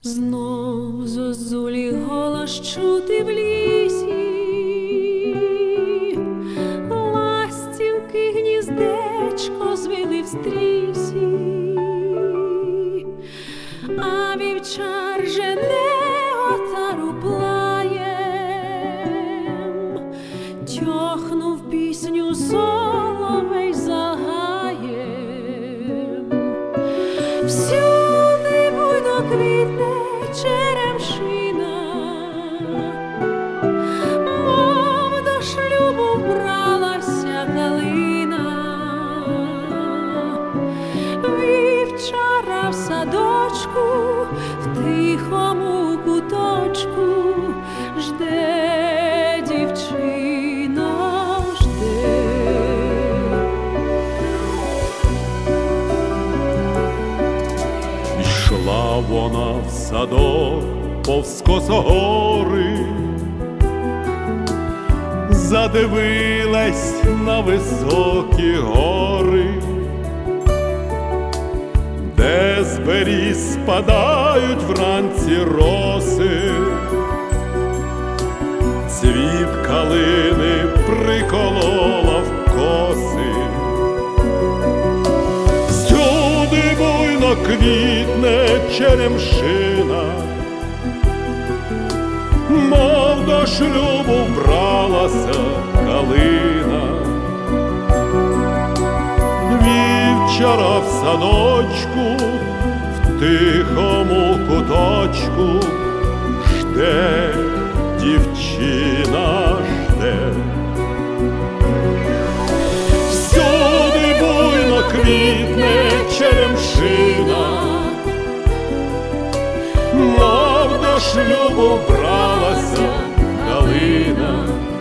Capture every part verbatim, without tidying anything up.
Знов зозулі голос чути в лісі, ластівки гніздечко звили в стрісі, а вівчар жене отару плаєм, тьохнув пісню соловей за гаєм. Всюди буйно квітне черемшина, мов до шлюбу вбралася калина. Вівчара в садочку, в тихому куточку жде дівчина, жде. Йшла вона в садок повз косогори, задивилась на високі гори, де з беріз спадають вранці роси, цвіт калини приколола в коси. Всюди буйно квітне черемшина, мов до шлюбу вбралася калина. Вівчара в садочку, в тихому куточку жде дівчина, жде. Всюди буйно квітне черемшина, мов до шлюбу вбралася калина.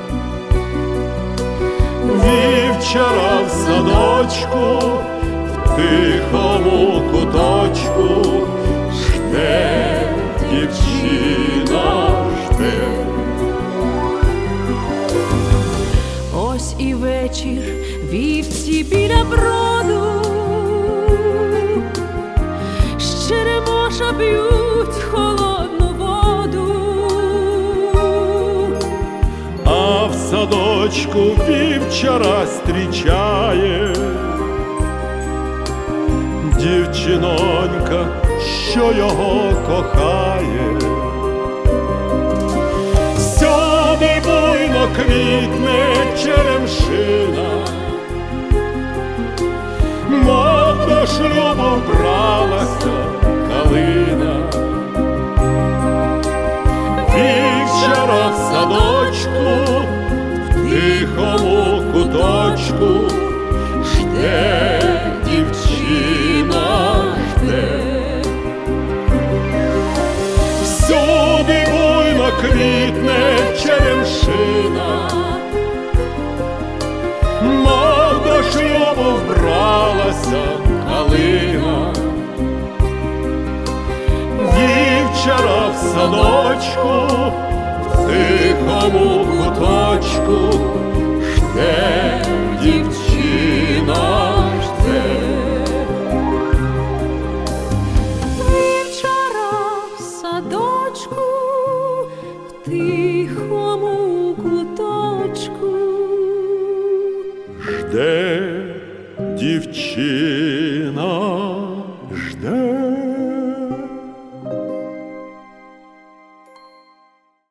Вівчара в садочку, в тихому куточку жде дівчина, жде. Ось і вечір, вівці біля броду, з черемоша п'ють холодну воду. А в садочку вівчара зустрічає дівчинонька, що його кохає. Всюди буйно квітне черемшина, мов до шлюбу вбралася калина. Вівчара в садочку, в тихому куточку жде дівчина, жде. Всюди буйно квітне черемшина, мов до шлюбу вбралася калина. Вівчара в садочку, в тихому куточку жде дівчина, жде. Вівчара в садочку, в тихому куточку Жде дівчина,